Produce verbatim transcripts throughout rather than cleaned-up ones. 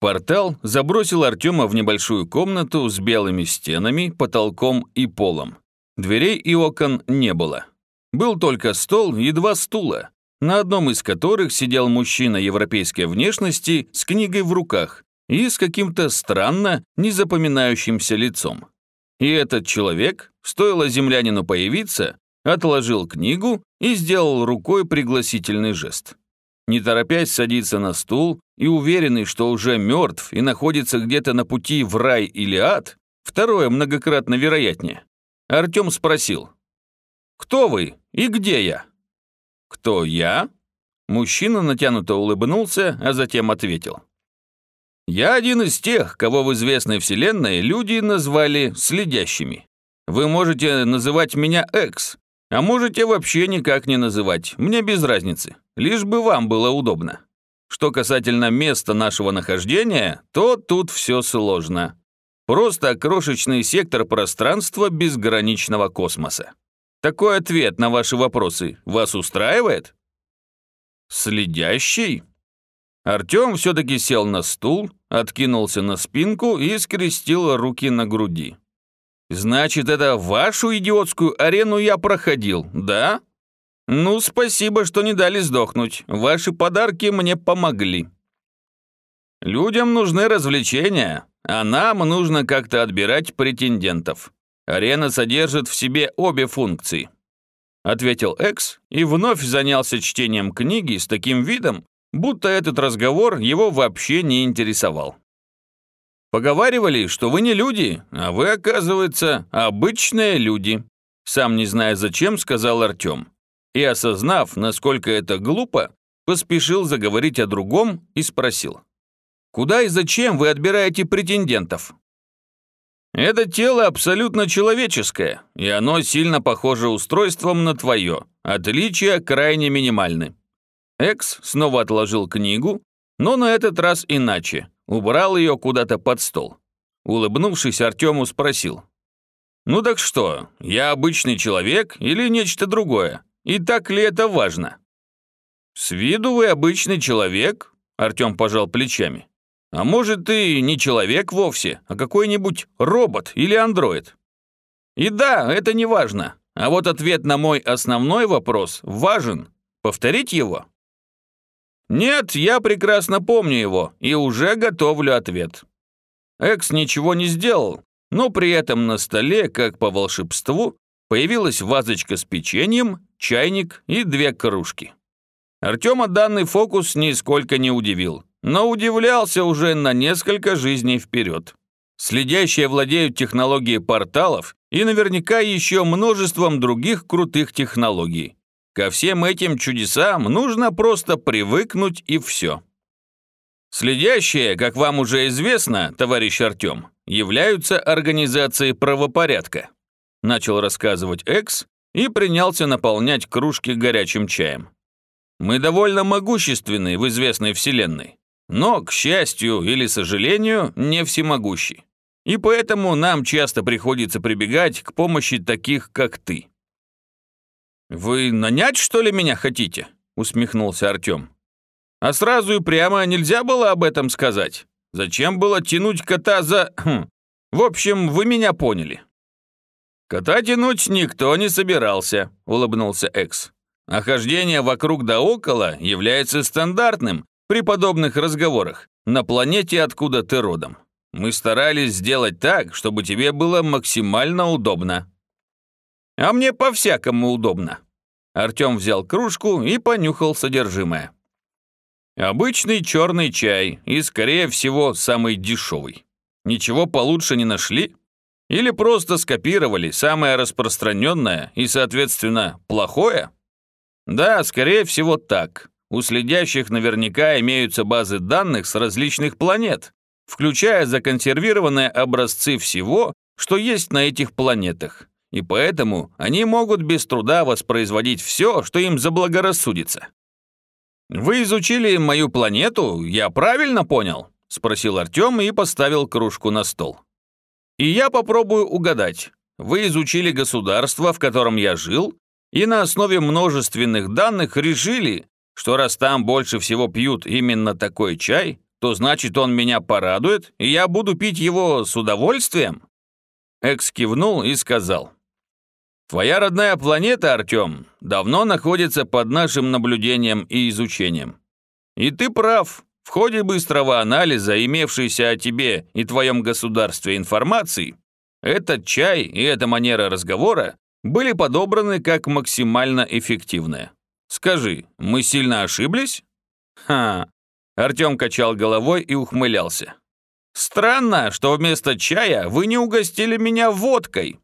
Портал забросил Артема в небольшую комнату с белыми стенами, потолком и полом. Дверей и окон не было. Был только стол и два стула, на одном из которых сидел мужчина европейской внешности с книгой в руках и с каким-то странно незапоминающимся лицом. И этот человек, стоило землянину появиться, отложил книгу и сделал рукой пригласительный жест. Не торопясь садиться на стул и уверенный, что уже мертв и находится где-то на пути в рай или ад, второе многократно вероятнее, Артем спросил: «Кто вы и где я?» «Кто я?» Мужчина натянуто улыбнулся, а затем ответил: «Я один из тех, кого в известной вселенной люди назвали следящими. Вы можете называть меня Экс, а можете вообще никак не называть, мне без разницы, лишь бы вам было удобно. Что касательно места нашего нахождения, то тут все сложно. Просто крошечный сектор пространства безграничного космоса. Такой ответ на ваши вопросы вас устраивает?» «Следящий?» Артем все-таки сел на стул, откинулся на спинку и скрестил руки на груди. «Значит, это вашу идиотскую арену я проходил, да? Ну, спасибо, что не дали сдохнуть. Ваши подарки мне помогли. Людям нужны развлечения, а нам нужно как-то отбирать претендентов. Арена содержит в себе обе функции», — ответил Экс и вновь занялся чтением книги с таким видом, будто этот разговор его вообще не интересовал. «Поговаривали, что вы не люди, а вы, оказывается, обычные люди», сам не зная зачем, сказал Артем. И, осознав, насколько это глупо, поспешил заговорить о другом и спросил: «Куда и зачем вы отбираете претендентов?» «Это тело абсолютно человеческое, и оно сильно похоже устройством на твое. Отличия крайне минимальны». Экс снова отложил книгу, но на этот раз иначе. Убрал ее куда-то под стол. Улыбнувшись, Артему спросил: «Ну так что, я обычный человек или нечто другое? И так ли это важно?» «С виду вы обычный человек», — Артем пожал плечами. «А может, ты не человек вовсе, а какой-нибудь робот или андроид?» «И да, это не важно. А вот ответ на мой основной вопрос важен. Повторить его?» «Нет, я прекрасно помню его и уже готовлю ответ». Экс ничего не сделал, но при этом на столе, как по волшебству, появилась вазочка с печеньем, чайник и две кружки. Артема данный фокус нисколько не удивил, но удивлялся уже на несколько жизней вперед. Следящие владеют технологией порталов и наверняка еще множеством других крутых технологий. Ко всем этим чудесам нужно просто привыкнуть и все. Следящие, как вам уже известно, товарищ Артем, являются организацией правопорядка, начал рассказывать Экс и принялся наполнять кружки горячим чаем. Мы довольно могущественны в известной вселенной, но, к счастью или сожалению, не всемогущи. И поэтому нам часто приходится прибегать к помощи таких, как ты. «Вы нанять, что ли, меня хотите?» — усмехнулся Артем. «А сразу и прямо нельзя было об этом сказать. Зачем было тянуть кота за... Хм. В общем, вы меня поняли». «Кота тянуть никто не собирался», — улыбнулся Экс. «А хождение вокруг да около является стандартным при подобных разговорах на планете, откуда ты родом. Мы старались сделать так, чтобы тебе было максимально удобно». «А мне по-всякому удобно». Артем взял кружку и понюхал содержимое. «Обычный черный чай и, скорее всего, самый дешевый. Ничего получше не нашли? Или просто скопировали самое распространенное и, соответственно, плохое?» «Да, скорее всего, так. У следящих наверняка имеются базы данных с различных планет, включая законсервированные образцы всего, что есть на этих планетах. И поэтому они могут без труда воспроизводить все, что им заблагорассудится». «Вы изучили мою планету, я правильно понял?» — спросил Артем и поставил кружку на стол. «И я попробую угадать. Вы изучили государство, в котором я жил, и на основе множественных данных решили, что раз там больше всего пьют именно такой чай, то значит он меня порадует, и я буду пить его с удовольствием?» Экс кивнул и сказал: «Твоя родная планета, Артем, давно находится под нашим наблюдением и изучением. И ты прав, в ходе быстрого анализа имевшейся о тебе и твоем государстве информации, этот чай и эта манера разговора были подобраны как максимально эффективные. Скажи, мы сильно ошиблись?» «Ха!» Артем качал головой и ухмылялся. «Странно, что вместо чая вы не угостили меня водкой».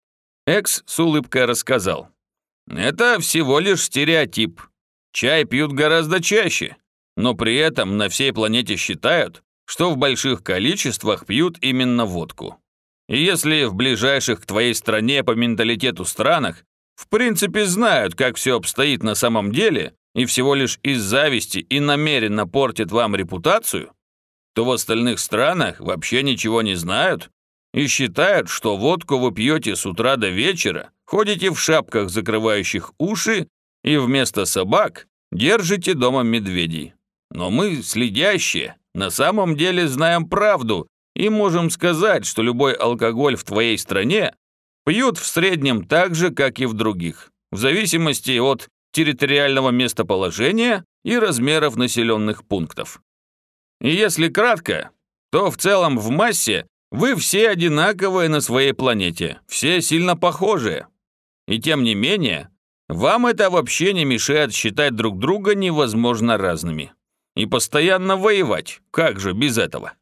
Экс с улыбкой рассказал: «Это всего лишь стереотип. Чай пьют гораздо чаще, но при этом на всей планете считают, что в больших количествах пьют именно водку. И если в ближайших к твоей стране по менталитету странах в принципе знают, как все обстоит на самом деле, и всего лишь из зависти и намеренно портят вам репутацию, то в остальных странах вообще ничего не знают и считают, что водку вы пьете с утра до вечера, ходите в шапках, закрывающих уши, и вместо собак держите дома медведей. Но мы, следящие, на самом деле знаем правду и можем сказать, что любой алкоголь в твоей стране пьют в среднем так же, как и в других, в зависимости от территориального местоположения и размеров населенных пунктов. И если кратко, то в целом в массе вы все одинаковые на своей планете, все сильно похожие. И тем не менее, вам это вообще не мешает считать друг друга невозможно разными. И постоянно воевать, как же без этого?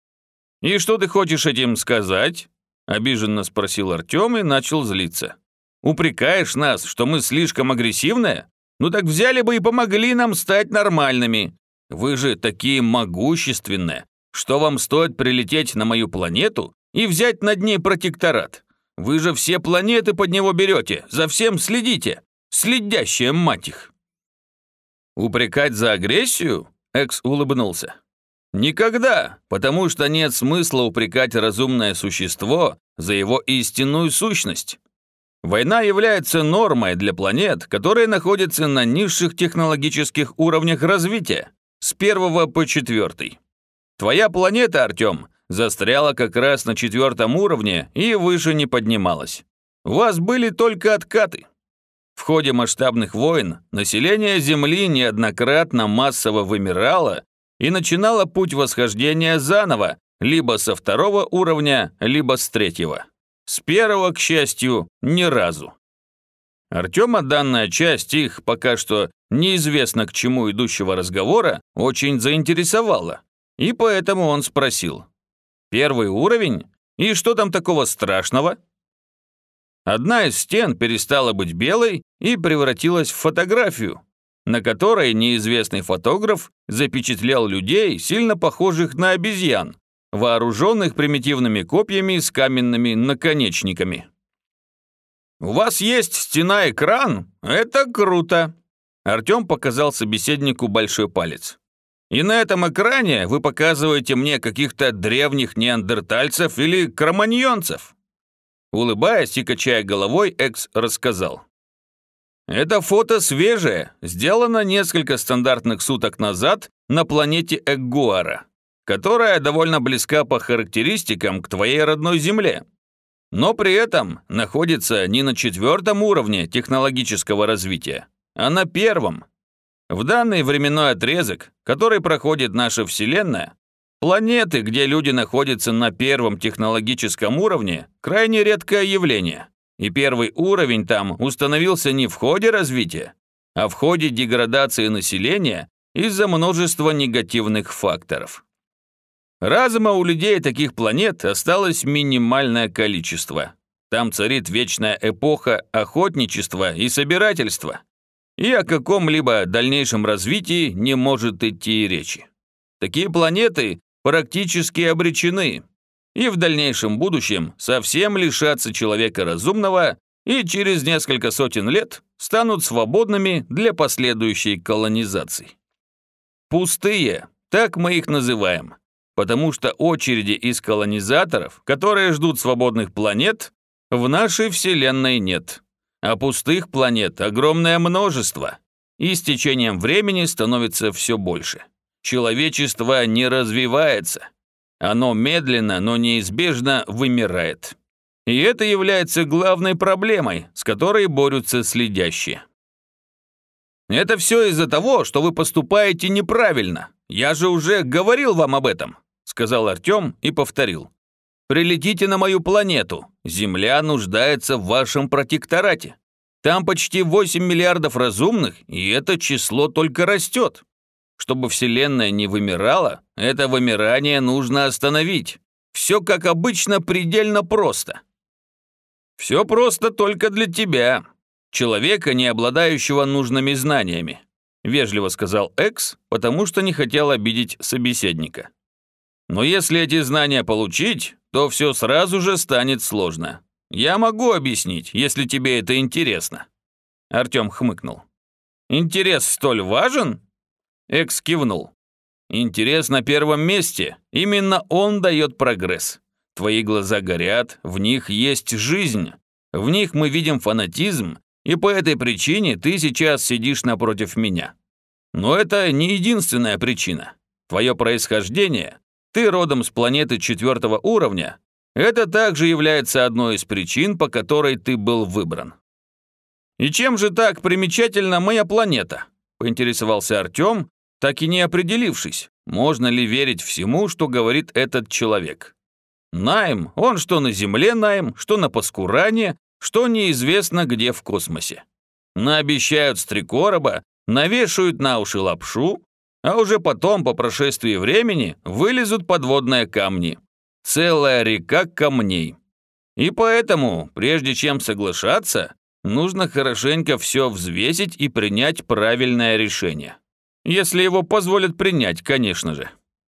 «И что ты хочешь этим сказать?» – обиженно спросил Артем и начал злиться. «Упрекаешь нас, что мы слишком агрессивные? Ну так взяли бы и помогли нам стать нормальными. Вы же такие могущественные, что вам стоит прилететь на мою планету и взять над ней протекторат. Вы же все планеты под него берете, за всем следите. Следящая мать их!» «Упрекать за агрессию?» – Экс улыбнулся. «Никогда, потому что нет смысла упрекать разумное существо за его истинную сущность. Война является нормой для планет, которые находятся на низших технологических уровнях развития, с первого по четвертый. Твоя планета, Артем, застряла как раз на четвертом уровне и выше не поднималась. У вас были только откаты. В ходе масштабных войн население Земли неоднократно массово вымирало и начинало путь восхождения заново, либо со второго уровня, либо с третьего. С первого, к счастью, ни разу. Артема данная часть их, пока что неизвестно к чему идущего разговора, очень заинтересовала, и поэтому он спросил: «Первый уровень? И что там такого страшного?» Одна из стен перестала быть белой и превратилась в фотографию, на которой неизвестный фотограф запечатлел людей, сильно похожих на обезьян, вооруженных примитивными копьями с каменными наконечниками. «У вас есть стена-экран? Это круто!» Артем показал собеседнику большой палец. «И на этом экране вы показываете мне каких-то древних неандертальцев или кроманьонцев?» Улыбаясь и качая головой, Экс рассказал: «Это фото свежее, сделано несколько стандартных суток назад на планете Эггуара, которая довольно близка по характеристикам к твоей родной Земле, но при этом находится не на четвертом уровне технологического развития, а на первом. В данный временной отрезок, который проходит наша Вселенная, планеты, где люди находятся на первом технологическом уровне, крайне редкое явление, и первый уровень там установился не в ходе развития, а в ходе деградации населения из-за множества негативных факторов. Разума у людей таких планет осталось минимальное количество. Там царит вечная эпоха охотничества и собирательства, и о каком-либо дальнейшем развитии не может идти и речи. Такие планеты практически обречены, и в дальнейшем будущем совсем лишатся человека разумного и через несколько сотен лет станут свободными для последующей колонизации. Пустые, так мы их называем, потому что очереди из колонизаторов, которые ждут свободных планет, в нашей Вселенной нет, а пустых планет огромное множество, и с течением времени становится все больше. Человечество не развивается. Оно медленно, но неизбежно вымирает. И это является главной проблемой, с которой борются следящие. Это все из-за того, что вы поступаете неправильно. Я же уже говорил вам об этом, сказал Артем и повторил. Прилетите на мою планету. Земля нуждается в вашем протекторате. Там почти восемь миллиардов разумных, и это число только растет. Чтобы Вселенная не вымирала, это вымирание нужно остановить. Все, как обычно, предельно просто. Все просто только для тебя, человека, не обладающего нужными знаниями, вежливо сказал Экс, потому что не хотел обидеть собеседника. Но если эти знания получить, то все сразу же станет сложно. Я могу объяснить, если тебе это интересно. Артем хмыкнул. Интерес столь важен? Экс кивнул. Интерес на первом месте. Именно он дает прогресс. Твои глаза горят, в них есть жизнь. В них мы видим фанатизм, и по этой причине ты сейчас сидишь напротив меня. Но это не единственная причина. Твое происхождение, ты родом с планеты четвертого уровня, это также является одной из причин, по которой ты был выбран. «И чем же так примечательна моя планета?» – поинтересовался Артем, так и не определившись, можно ли верить всему, что говорит этот человек. Найм, он что на Земле Найм, что на Паскуране, что неизвестно где в космосе. Наобещают с три короба, навешают на уши лапшу, а уже потом, по прошествии времени, вылезут подводные камни. Целая река камней. И поэтому, прежде чем соглашаться, нужно хорошенько все взвесить и принять правильное решение. Если его позволят принять, конечно же.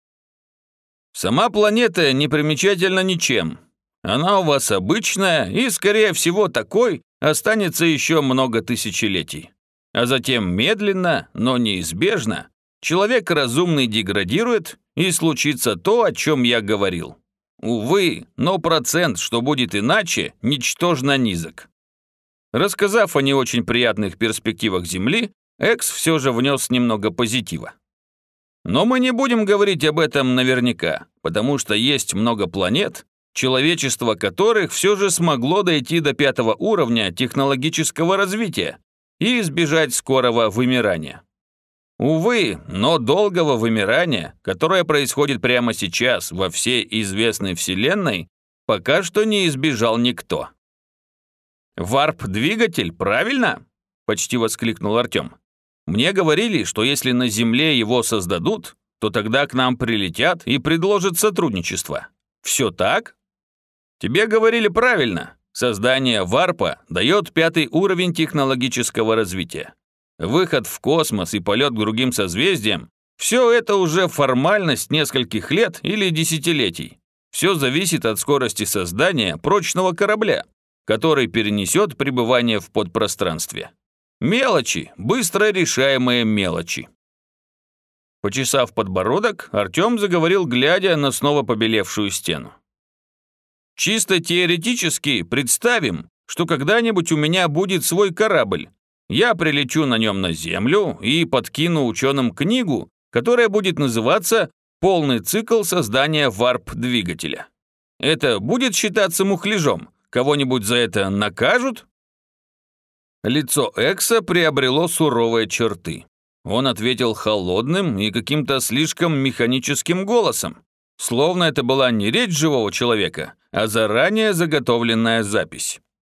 Сама планета не примечательна ничем. Она у вас обычная и, скорее всего, такой останется еще много тысячелетий. А затем медленно, но неизбежно, человек разумный деградирует, и случится то, о чем я говорил. Увы, но процент, что будет иначе, ничтожно низок. Рассказав о не очень приятных перспективах Земли, Экс все же внес немного позитива. Но мы не будем говорить об этом наверняка, потому что есть много планет, человечество которых все же смогло дойти до пятого уровня технологического развития и избежать скорого вымирания. Увы, но долгого вымирания, которое происходит прямо сейчас во всей известной Вселенной, пока что не избежал никто. «Варп-двигатель, правильно?» – почти воскликнул Артем. «Мне говорили, что если на Земле его создадут, то тогда к нам прилетят и предложат сотрудничество. Все так?» «Тебе говорили правильно. Создание варпа дает пятый уровень технологического развития. Выход в космос и полет к другим созвездиям – все это уже формальность нескольких лет или десятилетий. Все зависит от скорости создания прочного корабля, который перенесет пребывание в подпространстве. Мелочи, быстро решаемые мелочи». Почесав подбородок, Артем заговорил, глядя на снова побелевшую стену. «Чисто теоретически представим, что когда-нибудь у меня будет свой корабль. Я прилечу на нем на Землю и подкину ученым книгу, которая будет называться «Полный цикл создания варп-двигателя». Это будет считаться мухляжом? Кого-нибудь за это накажут?» Лицо Экса приобрело суровые черты. Он ответил холодным и каким-то слишком механическим голосом, словно это была не речь живого человека, а заранее заготовленная запись.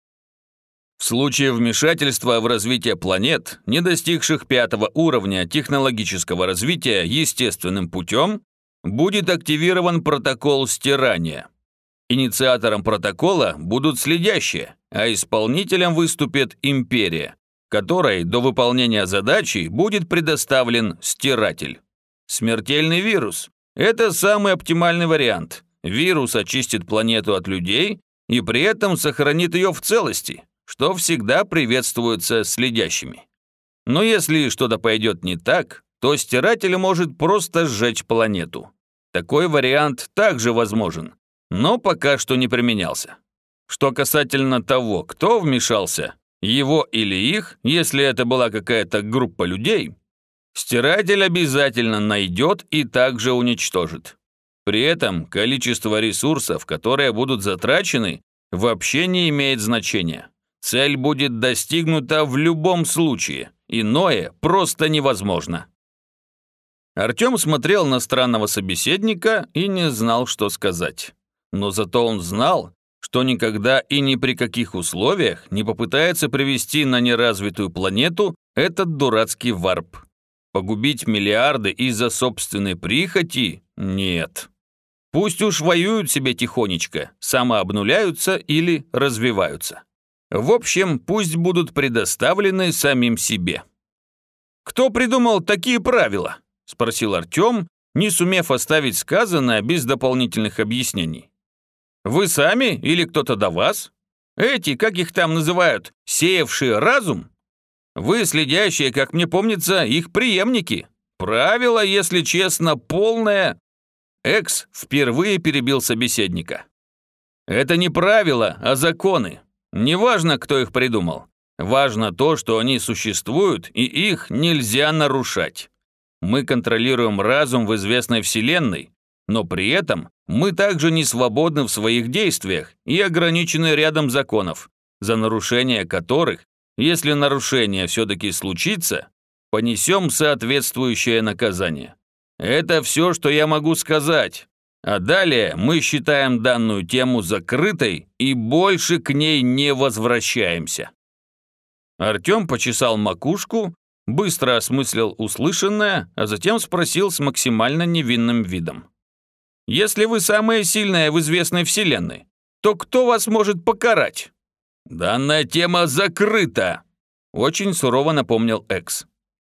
В случае вмешательства в развитие планет, не достигших пятого уровня технологического развития естественным путем, будет активирован протокол стирания. Инициатором протокола будут следящие, а исполнителем выступит империя, которой до выполнения задачи будет предоставлен стиратель. Смертельный вирус – это самый оптимальный вариант. Вирус очистит планету от людей и при этом сохранит ее в целости, что всегда приветствуется следящими. Но если что-то пойдет не так, то стиратель может просто сжечь планету. Такой вариант также возможен, но пока что не применялся. Что касательно того, кто вмешался, его или их, если это была какая-то группа людей, Стиратель обязательно найдет и также уничтожит. При этом количество ресурсов, которые будут затрачены, вообще не имеет значения. Цель будет достигнута в любом случае, иное просто невозможно. Артем смотрел на странного собеседника и не знал, что сказать. Но зато он знал, что никогда и ни при каких условиях не попытается привести на неразвитую планету этот дурацкий варп. Погубить миллиарды из-за собственной прихоти? Нет. Пусть уж воюют себе тихонечко, самообнуляются или развиваются. В общем, пусть будут предоставлены самим себе. «Кто придумал такие правила?» – спросил Артем, не сумев оставить сказанное без дополнительных объяснений. «Вы сами или кто-то до вас? Эти, как их там называют, сеявшие разум? Вы, следящие, как мне помнится, их преемники. Правило, если честно, полное...» Экс впервые перебил собеседника. «Это не правила, а законы. Неважно, кто их придумал. Важно то, что они существуют, и их нельзя нарушать. Мы контролируем разум в известной вселенной, но при этом мы также не свободны в своих действиях и ограничены рядом законов, за нарушение которых, если нарушение все-таки случится, понесем соответствующее наказание. Это все, что я могу сказать. А далее мы считаем данную тему закрытой и больше к ней не возвращаемся». Артем почесал макушку, быстро осмыслил услышанное, а затем спросил с максимально невинным видом. «Если вы самые сильные в известной вселенной, то кто вас может покарать?» «Данная тема закрыта», – очень сурово напомнил Экс.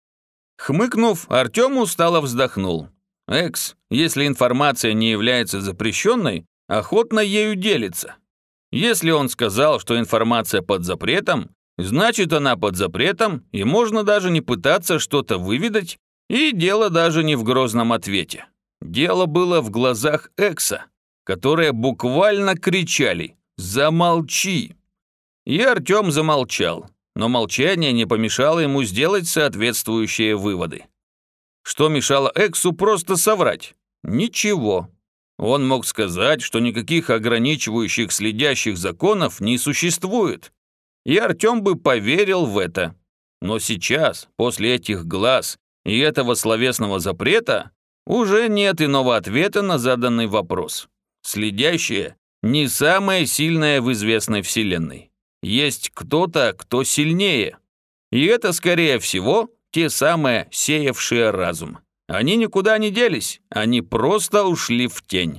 Хмыкнув, Артем устало вздохнул. Экс, если информация не является запрещенной, охотно ею делится. Если он сказал, что информация под запретом, значит она под запретом, и можно даже не пытаться что-то выведать, и дело даже не в грозном ответе. Дело было в глазах Экса, которые буквально кричали «Замолчи!». И Артем замолчал, но молчание не помешало ему сделать соответствующие выводы. Что мешало Эксу просто соврать? Ничего. Он мог сказать, что никаких ограничивающих следящих законов не существует. И Артем бы поверил в это. Но сейчас, после этих глаз и этого словесного запрета, уже нет иного ответа на заданный вопрос. Следящие не самое сильное в известной вселенной. Есть кто-то, кто сильнее. И это, скорее всего, те самые сеявшие разум. Они никуда не делись, они просто ушли в тень.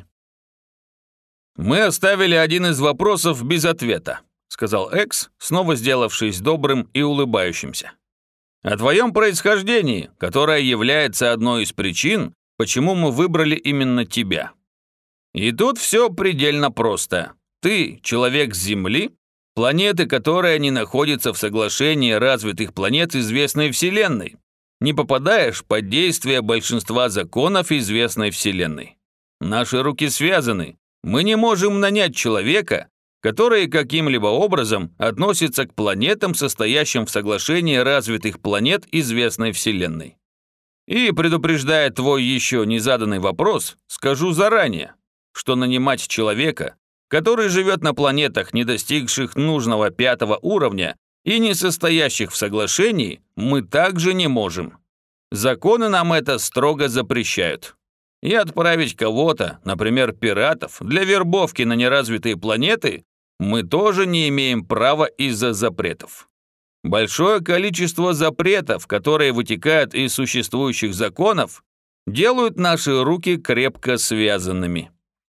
«Мы оставили один из вопросов без ответа», — сказал Экс, снова сделавшись добрым и улыбающимся. «О твоем происхождении, которое является одной из причин, почему мы выбрали именно тебя. И тут все предельно просто. Ты человек с Земли, планеты, которая не находится в соглашении развитых планет известной Вселенной. Не попадаешь под действие большинства законов известной Вселенной. Наши руки связаны. Мы не можем нанять человека, который каким-либо образом относится к планетам, состоящим в соглашении развитых планет известной Вселенной. И, предупреждая твой еще незаданный вопрос, скажу заранее, что нанимать человека, который живет на планетах, не достигших нужного пятого уровня и не состоящих в соглашении, мы также не можем. Законы нам это строго запрещают. И отправить кого-то, например, пиратов, для вербовки на неразвитые планеты мы тоже не имеем права из-за запретов. Большое количество запретов, которые вытекают из существующих законов, делают наши руки крепко связанными.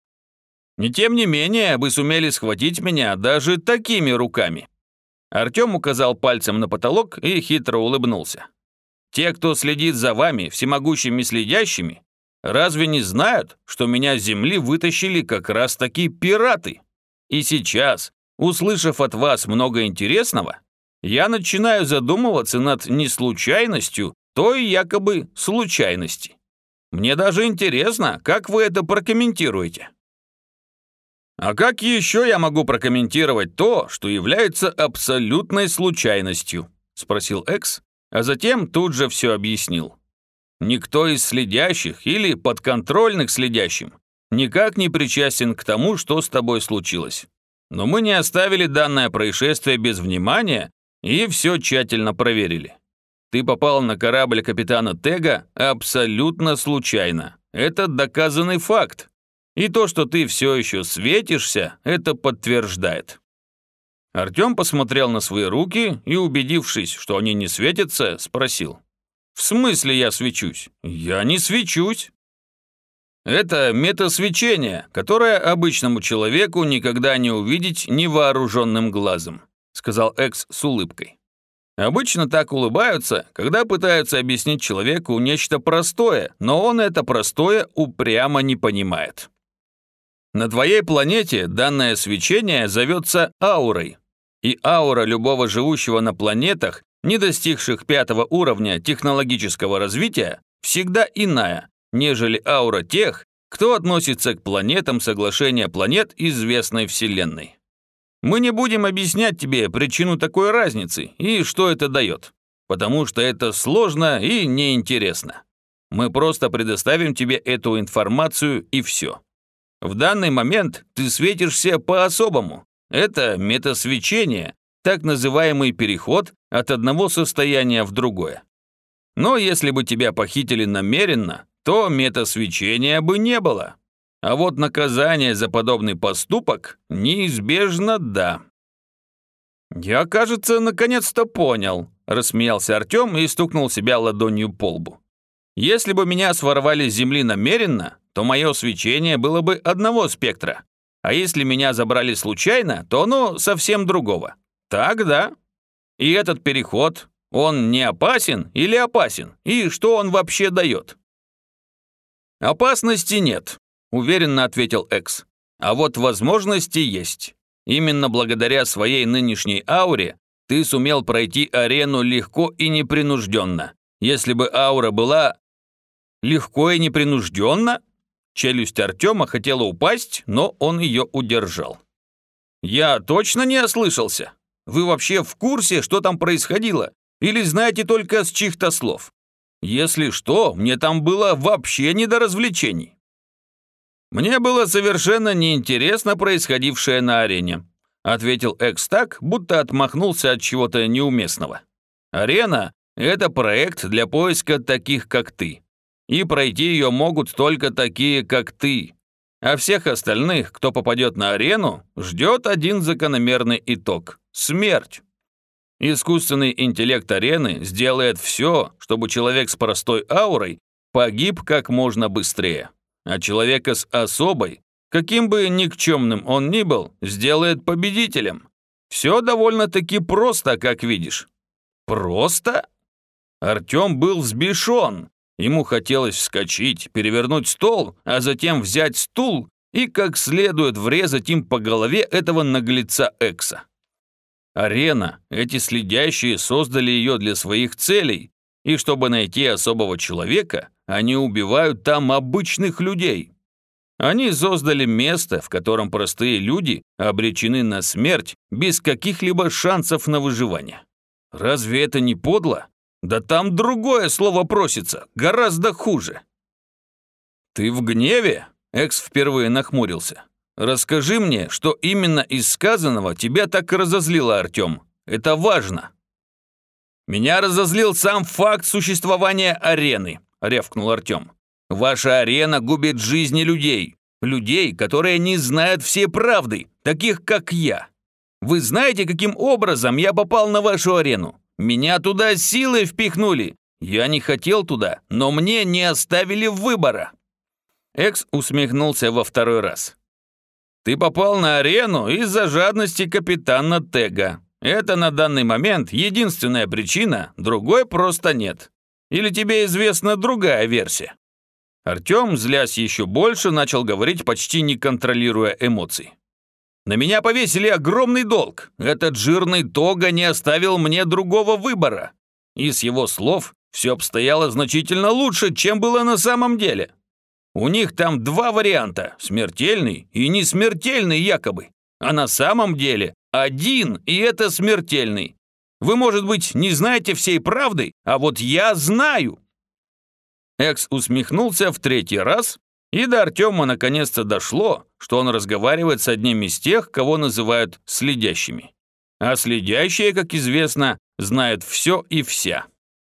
И тем не менее, вы сумели схватить меня даже такими руками». Артем указал пальцем на потолок и хитро улыбнулся. «Те, кто следит за вами, всемогущими следящими, разве не знают, что меня с земли вытащили как раз-таки пираты? И сейчас, услышав от вас много интересного, я начинаю задумываться над неслучайностью той якобы случайности. Мне даже интересно, как вы это прокомментируете». «А как еще я могу прокомментировать то, что является абсолютной случайностью?» – спросил Экс, а затем тут же все объяснил. Никто из следящих или подконтрольных следящим никак не причастен к тому, что с тобой случилось. Но мы не оставили данное происшествие без внимания и все тщательно проверили. Ты попал на корабль капитана Тега абсолютно случайно. Это доказанный факт. И то, что ты все еще светишься, это подтверждает». Артем посмотрел на свои руки и, убедившись, что они не светятся, спросил. «В смысле я свечусь? Я не свечусь». «Это метасвечение, которое обычному человеку никогда не увидеть невооруженным глазом», сказал Экс с улыбкой. «Обычно так улыбаются, когда пытаются объяснить человеку нечто простое, но он это простое упрямо не понимает. На твоей планете данное свечение зовется аурой, и аура любого живущего на планетах, не достигших пятого уровня технологического развития, всегда иная, нежели аура тех, кто относится к планетам соглашения планет известной Вселенной. Мы не будем объяснять тебе причину такой разницы и что это дает, потому что это сложно и неинтересно. Мы просто предоставим тебе эту информацию и все. В данный момент ты светишься по-особому. Это метасвечение, так называемый переход от одного состояния в другое. Но если бы тебя похитили намеренно, то метасвечения бы не было. А вот наказание за подобный поступок неизбежно да. «Я, кажется, наконец-то понял», – рассмеялся Артем и стукнул себя ладонью по лбу. «Если бы меня своровали с земли намеренно, то мое свечение было бы одного спектра. А если меня забрали случайно, то оно совсем другого. Так, да? И этот переход, он не опасен или опасен? И что он вообще дает?» «Опасности нет», – уверенно ответил Экс. «А вот возможности есть. Именно благодаря своей нынешней ауре ты сумел пройти арену легко и непринужденно. Если бы аура была легко и непринужденно?» Челюсть Артема хотела упасть, но он ее удержал. «Я точно не ослышался? Вы вообще в курсе, что там происходило? Или знаете только с чьих-то слов? Если что, мне там было вообще не до развлечений». «Мне было совершенно неинтересно происходившее на арене», ответил Экс так, будто отмахнулся от чего-то неуместного. «Арена – это проект для поиска таких, как ты. И пройти ее могут только такие, как ты. А всех остальных, кто попадет на арену, ждет один закономерный итог – смерть. Искусственный интеллект арены сделает все, чтобы человек с простой аурой погиб как можно быстрее. А человека с особой, каким бы никчемным он ни был, сделает победителем. Все довольно-таки просто, как видишь». «Просто?» Артем был взбешен. Ему хотелось вскочить, перевернуть стол, а затем взять стул и как следует врезать им по голове этого наглеца Экса. Арена, эти следящие создали ее для своих целей, и чтобы найти особого человека, они убивают там обычных людей. Они создали место, в котором простые люди обречены на смерть без каких-либо шансов на выживание. Разве это не подло? Да там другое слово просится, гораздо хуже. «Ты в гневе?» – Экс впервые нахмурился. «Расскажи мне, что именно из сказанного тебя так разозлило, Артем. Это важно». «Меня разозлил сам факт существования арены», – рявкнул Артем. «Ваша арена губит жизни людей. Людей, которые не знают всей правды, таких как я. Вы знаете, каким образом я попал на вашу арену? Меня туда силой впихнули. Я не хотел туда, но мне не оставили выбора». Экс усмехнулся во второй раз. «Ты попал на арену из-за жадности капитана Тега. Это на данный момент единственная причина, другой просто нет. Или тебе известна другая версия?» Артем, злясь еще больше, начал говорить, почти не контролируя эмоций. «На меня повесили огромный долг. Этот жирный Тога не оставил мне другого выбора. И с его слов все обстояло значительно лучше, чем было на самом деле. У них там два варианта – смертельный и несмертельный якобы. А на самом деле один, и это смертельный. Вы, может быть, не знаете всей правды, а вот я знаю». Экс усмехнулся в третий раз, и до Артема наконец-то дошло, что он разговаривает с одним из тех, кого называют следящими. А следящие, как известно, знают все и вся.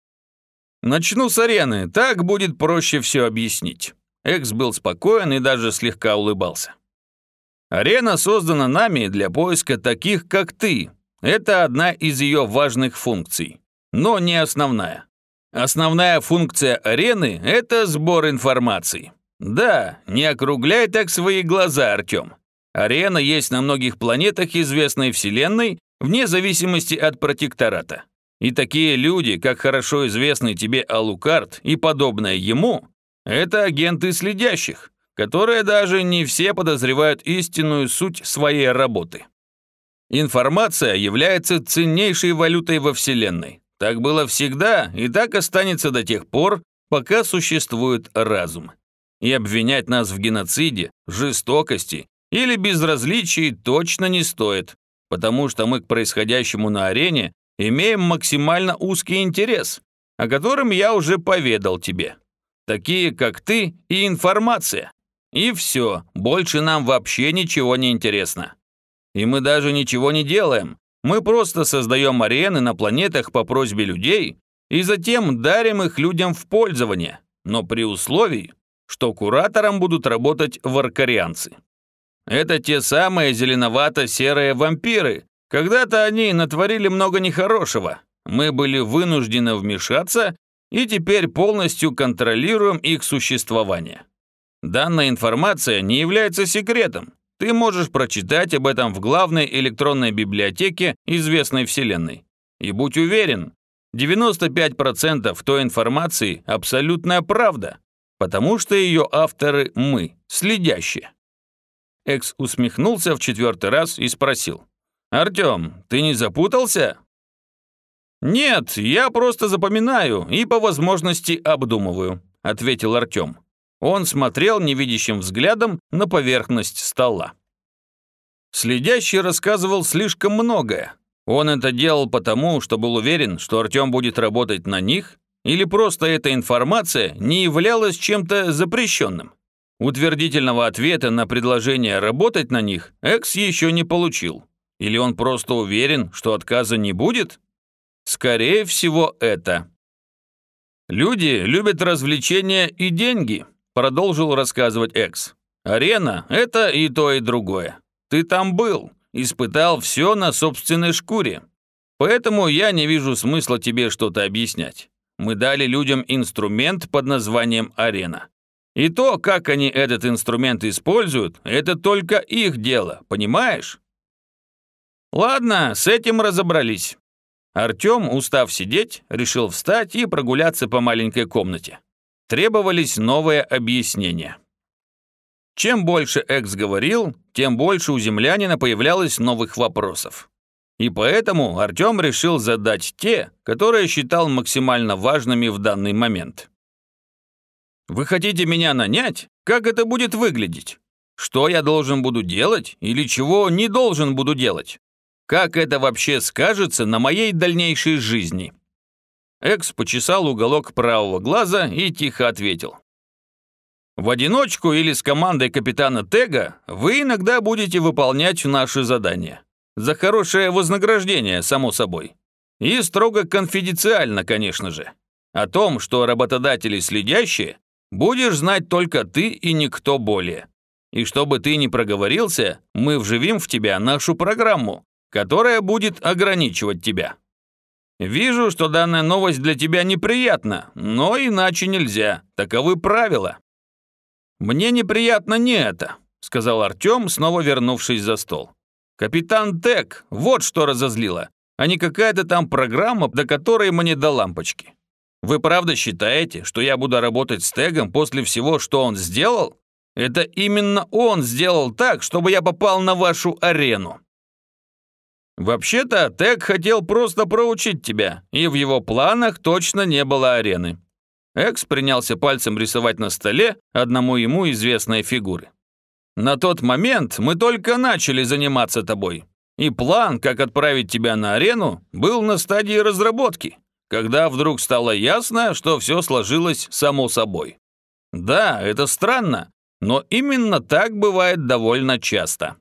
Начну с арены, так будет проще все объяснить. Экс был спокоен и даже слегка улыбался. Арена создана нами для поиска таких, как ты. Это одна из ее важных функций, но не основная. Основная функция арены – это сбор информации. Да, не округляй так свои глаза, Артем. Арена есть на многих планетах известной Вселенной, вне зависимости от протектората. И такие люди, как хорошо известный тебе Алукард и подобное ему, это агенты следящих, которые даже не все подозревают истинную суть своей работы. Информация является ценнейшей валютой во Вселенной. Так было всегда и так останется до тех пор, пока существует разум. И обвинять нас в геноциде, жестокости или безразличии точно не стоит, потому что мы к происходящему на арене имеем максимально узкий интерес, о котором я уже поведал тебе. Такие, как ты, и информация. И все, больше нам вообще ничего не интересно. И мы даже ничего не делаем. Мы просто создаем арены на планетах по просьбе людей и затем дарим их людям в пользование, но при условии, что куратором будут работать варкарианцы. Это те самые зеленовато-серые вампиры. Когда-то они натворили много нехорошего. Мы были вынуждены вмешаться и теперь полностью контролируем их существование. Данная информация не является секретом. Ты можешь прочитать об этом в главной электронной библиотеке известной Вселенной. И будь уверен, девяносто пять процентов той информации абсолютная правда, потому что ее авторы мы, следящие. Экс усмехнулся в четвертый раз и спросил: «Артем, ты не запутался?» «Нет, я просто запоминаю и по возможности обдумываю», — ответил Артем. Он смотрел невидящим взглядом на поверхность стола. Следящий рассказывал слишком многое. Он это делал потому, что был уверен, что Артем будет работать на них, или просто эта информация не являлась чем-то запрещенным. Утвердительного ответа на предложение работать на них Экс еще не получил. Или он просто уверен, что отказа не будет? Скорее всего, это. «Люди любят развлечения и деньги», — продолжил рассказывать Экс. «Арена — это и то, и другое. Ты там был, испытал все на собственной шкуре. Поэтому я не вижу смысла тебе что-то объяснять. Мы дали людям инструмент под названием «Арена». И то, как они этот инструмент используют, это только их дело, понимаешь? Ладно, с этим разобрались. Артем, устав сидеть, решил встать и прогуляться по маленькой комнате. Требовались новые объяснения. Чем больше Экс говорил, тем больше у землянина появлялось новых вопросов. И поэтому Артем решил задать те, которые считал максимально важными в данный момент. «Вы хотите меня нанять? Как это будет выглядеть? Что я должен буду делать или чего не должен буду делать? Как это вообще скажется на моей дальнейшей жизни?» Экс почесал уголок правого глаза и тихо ответил: «В одиночку или с командой капитана Тега вы иногда будете выполнять наши задания. За хорошее вознаграждение, само собой. И строго конфиденциально, конечно же. О том, что работодатели следящие, будешь знать только ты и никто более. И чтобы ты не проговорился, мы вживим в тебя нашу программу, которая будет ограничивать тебя. Вижу, что данная новость для тебя неприятна, но иначе нельзя, таковы правила». «Мне неприятно не это», — сказал Артем, снова вернувшись за стол. «Капитан Тег, вот что разозлило, а не какая-то там программа, до которой мне до лампочки. Вы правда считаете, что я буду работать с Тегом после всего, что он сделал? Это именно он сделал так, чтобы я попал на вашу арену». «Вообще-то, Тег хотел просто проучить тебя, и в его планах точно не было арены». Экс принялся пальцем рисовать на столе одному ему известные фигуры. «На тот момент мы только начали заниматься тобой, и план, как отправить тебя на арену, был на стадии разработки. когда вдруг стало ясно, что все сложилось само собой. Да, это странно, но именно так бывает довольно часто.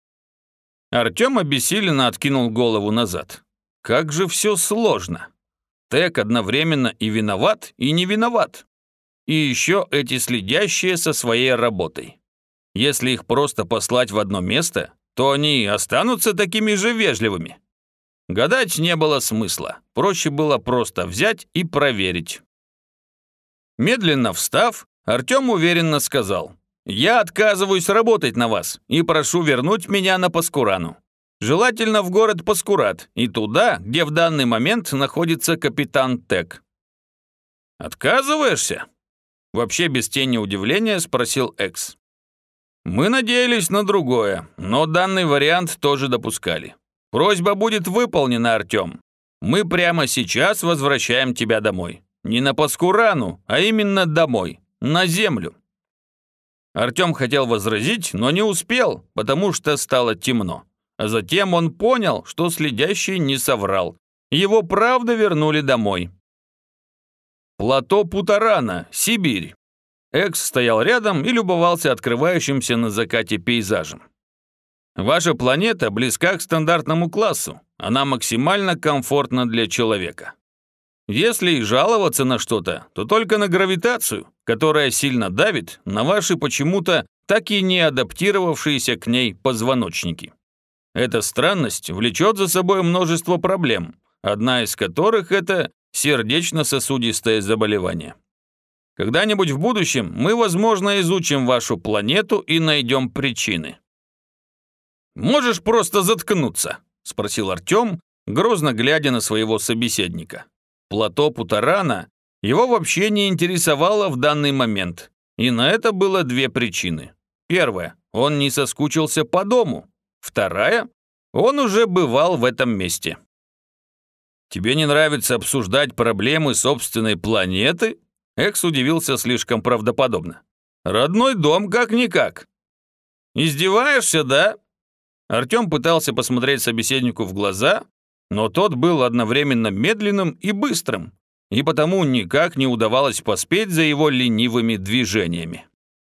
Артем обессиленно откинул голову назад. Как же все сложно. Тек одновременно и виноват, и не виноват. И еще эти следящие со своей работой. Если их просто послать в одно место, то они останутся такими же вежливыми. Гадать не было смысла, проще было просто взять и проверить. Медленно встав, Артем уверенно сказал: «Я отказываюсь работать на вас и прошу вернуть меня на Паскурану. Желательно в город Паскурат и туда, где в данный момент находится капитан Тек». «Отказываешься?» Вообще без тени удивления спросил Экс. «Мы надеялись на другое, но данный вариант тоже допускали. Просьба будет выполнена, Артем. Мы прямо сейчас возвращаем тебя домой. Не на Паскурану, а именно домой, на землю». Артем хотел возразить, но не успел, потому что стало темно. А затем он понял, что следящий не соврал. Его правда вернули домой. Плато Путарана, Сибирь. Экс стоял рядом и любовался открывающимся на закате пейзажем. Ваша планета близка к стандартному классу, она максимально комфортна для человека. Если и жаловаться на что-то, то только на гравитацию, которая сильно давит на ваши почему-то так и не адаптировавшиеся к ней позвоночники. Эта странность влечет за собой множество проблем, одна из которых – это сердечно-сосудистое заболевание. Когда-нибудь в будущем мы, возможно, изучим вашу планету и найдем причины. «Можешь просто заткнуться?» – спросил Артем, грозно глядя на своего собеседника. Плато Путарана его вообще не интересовало в данный момент, и на это было две причины. Первая – он не соскучился по дому. Вторая – он уже бывал в этом месте. «Тебе не нравится обсуждать проблемы собственной планеты?» Экс удивился слишком правдоподобно. «Родной дом как-никак». «Издеваешься, да?» Артем пытался посмотреть собеседнику в глаза, но тот был одновременно медленным и быстрым, и потому никак не удавалось поспеть за его ленивыми движениями.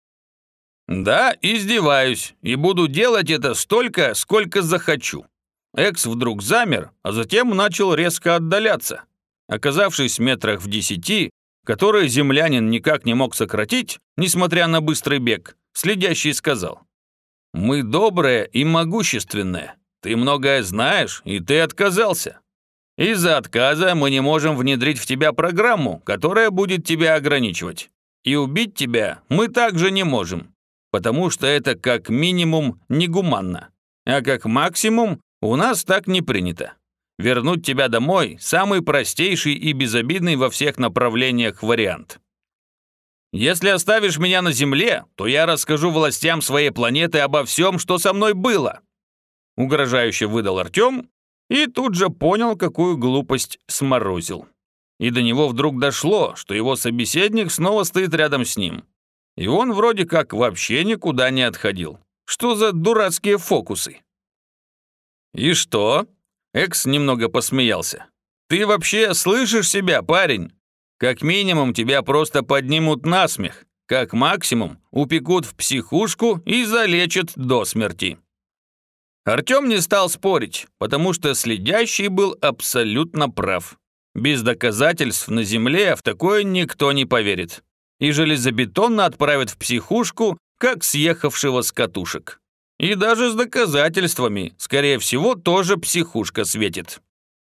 «Да, издеваюсь, и буду делать это столько, сколько захочу». Экс вдруг замер, а затем начал резко отдаляться. Оказавшись в метрах в десяти, которые землянин никак не мог сократить, несмотря на быстрый бег, следящий сказал: «Мы добрые и могущественные. Ты многое знаешь, и ты отказался. Из-за отказа мы не можем внедрить в тебя программу, которая будет тебя ограничивать. И убить тебя мы также не можем, потому что это как минимум негуманно, а как максимум у нас так не принято. Вернуть тебя домой – самый простейший и безобидный во всех направлениях вариант. Если оставишь меня на земле, то я расскажу властям своей планеты обо всем, что со мной было». Угрожающе выдал Артем и тут же понял, какую глупость сморозил. И до него вдруг дошло, что его собеседник снова стоит рядом с ним. И он вроде как вообще никуда не отходил. Что за дурацкие фокусы? «И что?» Экс немного посмеялся. «Ты вообще слышишь себя, парень? Как минимум тебя просто поднимут на смех, как максимум упекут в психушку и залечат до смерти». Артем не стал спорить, потому что следящий был абсолютно прав. Без доказательств на земле в такое никто не поверит. И железобетонно отправят в психушку, как съехавшего с катушек. И даже с доказательствами, скорее всего, тоже психушка светит.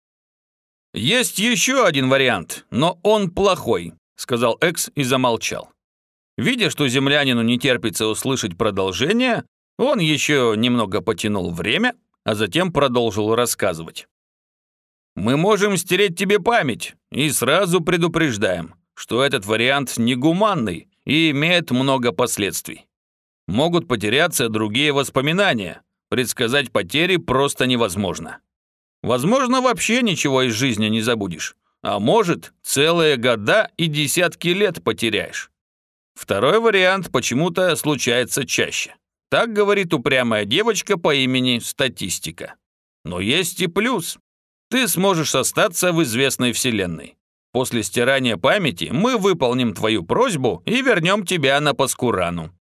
«Есть еще один вариант, но он плохой», — сказал Экс и замолчал. Видя, что землянину не терпится услышать продолжение, он еще немного потянул время, а затем продолжил рассказывать. «Мы можем стереть тебе память и сразу предупреждаем, что этот вариант негуманный и имеет много последствий. Могут потеряться другие воспоминания, предсказать потери просто невозможно. Возможно, вообще ничего из жизни не забудешь, а может, целые года и десятки лет потеряешь. Второй вариант почему-то случается чаще. Так говорит упрямая девочка по имени Статистика. Но есть и плюс. Ты сможешь остаться в известной вселенной, После стирания памяти мы выполним твою просьбу и вернем тебя на Паскурану».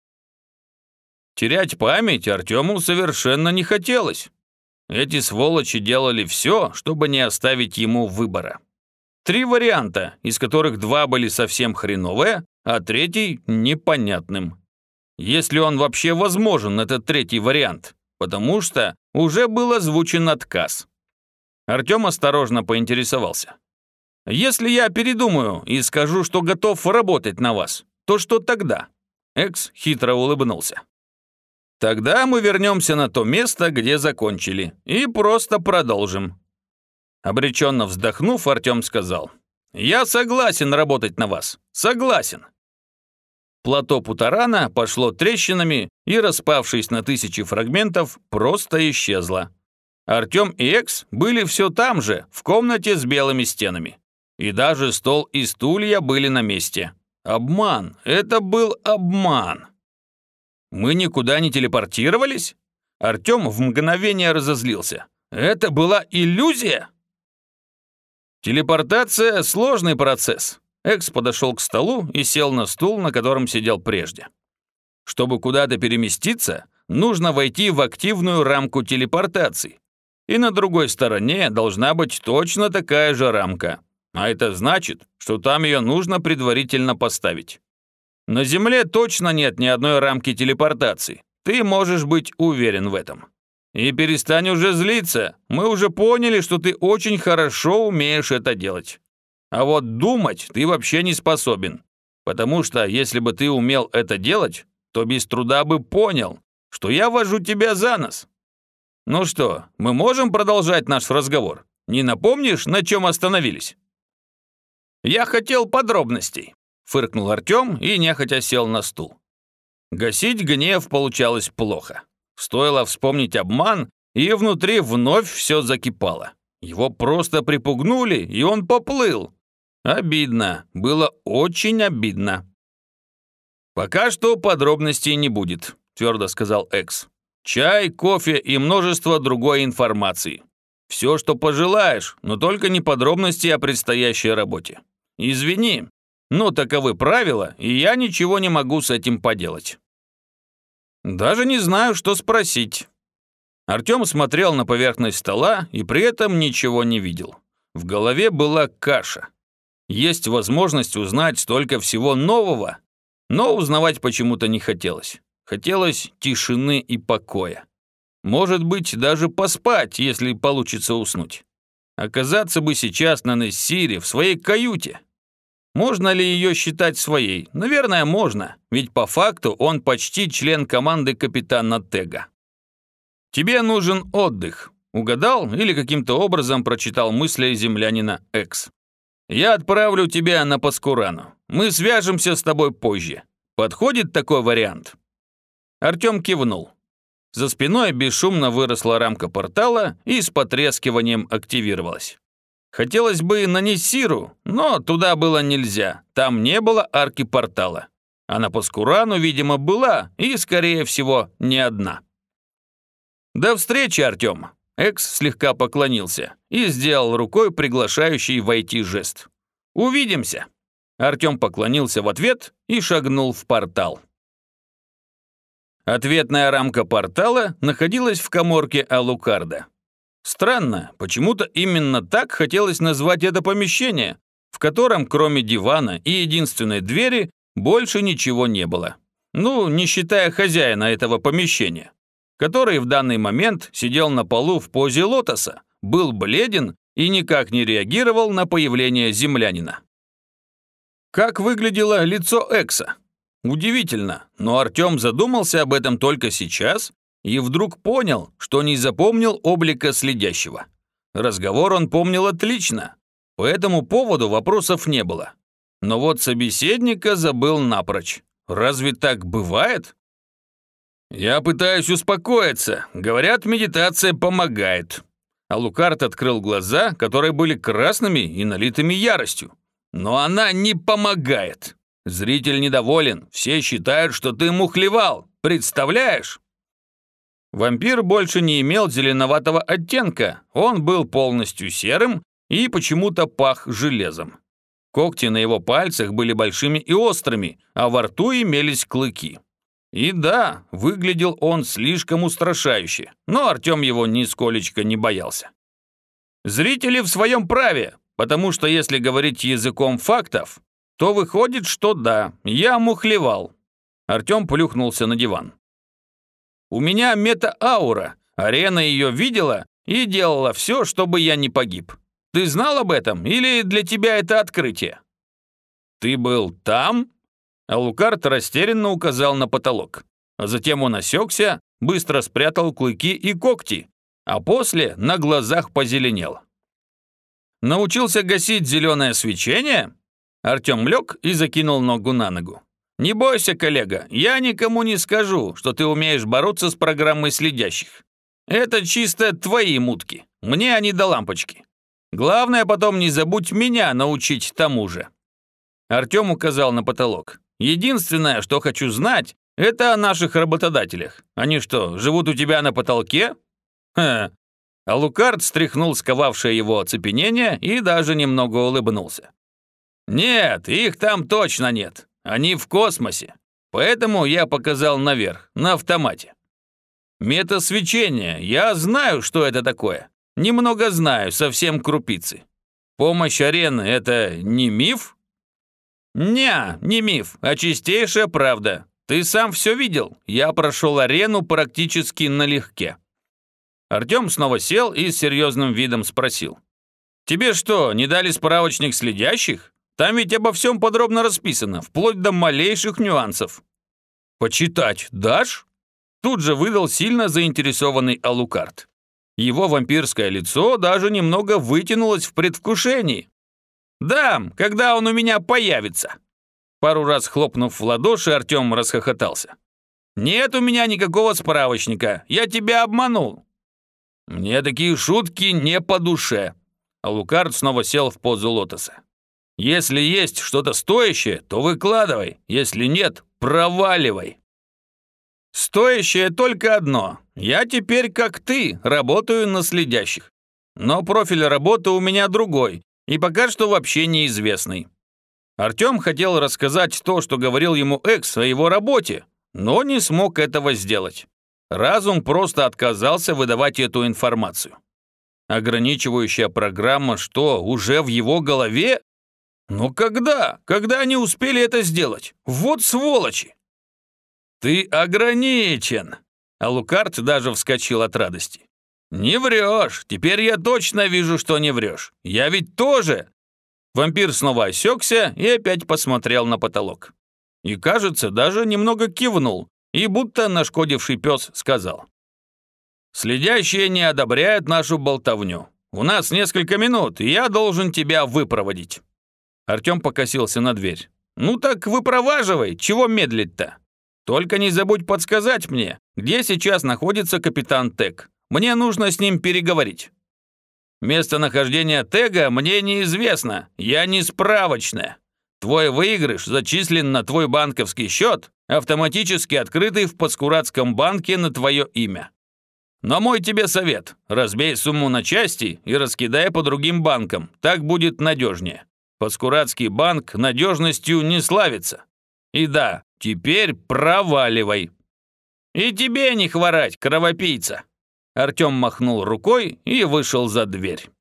Терять память Артему совершенно не хотелось. Эти сволочи делали все, чтобы не оставить ему выбора. Три варианта, из которых два были совсем хреновые, а третий непонятным. Если он вообще возможен, этот третий вариант, потому что уже был озвучен отказ. Артем осторожно поинтересовался. «Если я передумаю и скажу, что готов работать на вас, то что тогда?» Экс хитро улыбнулся. «Тогда мы вернемся на то место, где закончили, и просто продолжим». Обреченно вздохнув, Артем сказал: «Я согласен работать на вас, согласен». Плато Путарана пошло трещинами и, распавшись на тысячи фрагментов, просто исчезло. Артем и Экс были все там же, в комнате с белыми стенами. И даже стол и стулья были на месте. Обман, это был обман. Мы никуда не телепортировались? Артем в мгновение разозлился. Это была иллюзия? Телепортация – сложный процесс. Экс подошел к столу и сел на стул, на котором сидел прежде. Чтобы куда-то переместиться, нужно войти в активную рамку телепортации. И на другой стороне должна быть точно такая же рамка. А это значит, что там ее нужно предварительно поставить. На Земле точно нет ни одной рамки телепортации. Ты можешь быть уверен в этом. И перестань уже злиться. Мы уже поняли, что ты очень хорошо умеешь это делать. А вот думать ты вообще не способен. Потому что если бы ты умел это делать, то без труда бы понял, что я вожу тебя за нос. Ну что, мы можем продолжать наш разговор? Не напомнишь, на чем остановились? Я хотел подробностей, фыркнул Артем и нехотя сел на стул. Гасить гнев получалось плохо. Стоило вспомнить обман, и внутри вновь все закипало. Его просто припугнули, и он поплыл. Обидно, было очень обидно. «Пока что подробностей не будет», – твердо сказал Экс. «Чай, кофе и множество другой информации. Все, что пожелаешь, но только не подробности о предстоящей работе. Извини, но таковы правила, и я ничего не могу с этим поделать». «Даже не знаю, что спросить». Артем смотрел на поверхность стола и при этом ничего не видел. В голове была каша. Есть возможность узнать столько всего нового, но узнавать почему-то не хотелось. Хотелось тишины и покоя. Может быть, даже поспать, если получится уснуть. Оказаться бы сейчас на Нессире, в своей каюте. Можно ли ее считать своей? Наверное, можно, ведь по факту он почти член команды капитана Тега. «Тебе нужен отдых», — угадал или каким-то образом прочитал мысли землянина Экс. «Я отправлю тебя на Паскурану. Мы свяжемся с тобой позже. Подходит такой вариант?» Артем кивнул. За спиной бесшумно выросла рамка портала и с потрескиванием активировалась. Хотелось бы на Нессиру, но туда было нельзя, там не было арки портала. А на Паскурану, видимо, была и, скорее всего, не одна. «До встречи, Артем!» Экс слегка поклонился и сделал рукой приглашающий войти жест. «Увидимся!» Артем поклонился в ответ и шагнул в портал. Ответная рамка портала находилась в каморке Алукарда. Странно, почему-то именно так хотелось назвать это помещение, в котором кроме дивана и единственной двери больше ничего не было. Ну, не считая хозяина этого помещения, который в данный момент сидел на полу в позе лотоса, был бледен и никак не реагировал на появление землянина. Как выглядело лицо Экса? Удивительно, но Артем задумался об этом только сейчас и вдруг понял, что не запомнил облика следящего. Разговор он помнил отлично, по этому поводу вопросов не было. Но вот собеседника забыл напрочь. Разве так бывает? «Я пытаюсь успокоиться. Говорят, медитация помогает». Алукард открыл глаза, которые были красными и налитыми яростью. «Но она не помогает. Зритель недоволен. Все считают, что ты мухлевал. Представляешь?» Вампир больше не имел зеленоватого оттенка. Он был полностью серым и почему-то пах железом. Когти на его пальцах были большими и острыми, а во рту имелись клыки. И да, выглядел он слишком устрашающе, но Артем его нисколечко не боялся. Зрители в своем праве, потому что если говорить языком фактов, то выходит, что да, я мухлевал. Артем плюхнулся на диван. У меня мета-аура, Арена ее видела и делала все, чтобы я не погиб. Ты знал об этом или для тебя это открытие? Ты был там? Алукард растерянно указал на потолок. А затем он осекся, быстро спрятал клыки и когти, а после на глазах позеленел. Научился гасить зеленое свечение? Артем лег и закинул ногу на ногу. Не бойся, коллега, я никому не скажу, что ты умеешь бороться с программой следящих. Это чисто твои мутки, мне они до лампочки. Главное потом не забудь меня научить тому же. Артем указал на потолок. Единственное, что хочу знать, это о наших работодателях. Они что, живут у тебя на потолке? Ха. Алукард стряхнул сковавшее его оцепенение и даже немного улыбнулся. Нет, их там точно нет. Они в космосе. Поэтому я показал наверх, на автомате. Метасвечение. Я знаю, что это такое. Немного знаю, совсем крупицы. Помощь арены – это не миф? Не, не миф, а чистейшая правда. Ты сам все видел. Я прошел арену практически налегке. Артем снова сел и с серьезным видом спросил. Тебе что, не дали справочник следящих? Там ведь обо всем подробно расписано, вплоть до малейших нюансов. Почитать дашь? Тут же выдал сильно заинтересованный Алукард. Его вампирское лицо даже немного вытянулось в предвкушении. «Дам, когда он у меня появится!» Пару раз хлопнув в ладоши, Артем расхохотался. «Нет у меня никакого справочника, я тебя обманул!» «Мне такие шутки не по душе!» Алукард снова сел в позу лотоса. «Если есть что-то стоящее, то выкладывай, если нет, проваливай!» «Стоящее только одно. Я теперь, как ты, работаю на следящих. Но профиль работы у меня другой, и пока что вообще неизвестный». Артем хотел рассказать то, что говорил ему Экс о его работе, но не смог этого сделать. Разум просто отказался выдавать эту информацию. Ограничивающая программа что, уже в его голове? Но когда? Когда они успели это сделать? Вот сволочи! «Ты ограничен!» Алукард даже вскочил от радости. «Не врешь! Теперь я точно вижу, что не врешь! Я ведь тоже!» Вампир снова осекся и опять посмотрел на потолок. И, кажется, даже немного кивнул, и будто нашкодивший пес сказал. «Следящие не одобряют нашу болтовню. У нас несколько минут, и я должен тебя выпроводить». Артем покосился на дверь. «Ну так выпроваживай, чего медлить-то? Только не забудь подсказать мне, где сейчас находится капитан Тег. Мне нужно с ним переговорить». «Местонахождение Тега мне неизвестно, я не справочная. Твой выигрыш зачислен на твой банковский счет, автоматически открытый в Паскуратском банке на твое имя. Но мой тебе совет, разбей сумму на части и раскидай по другим банкам, так будет надежнее. Паскуратский банк надежностью не славится. И да, теперь проваливай». «И тебе не хворать, кровопийца!» Артем махнул рукой и вышел за дверь.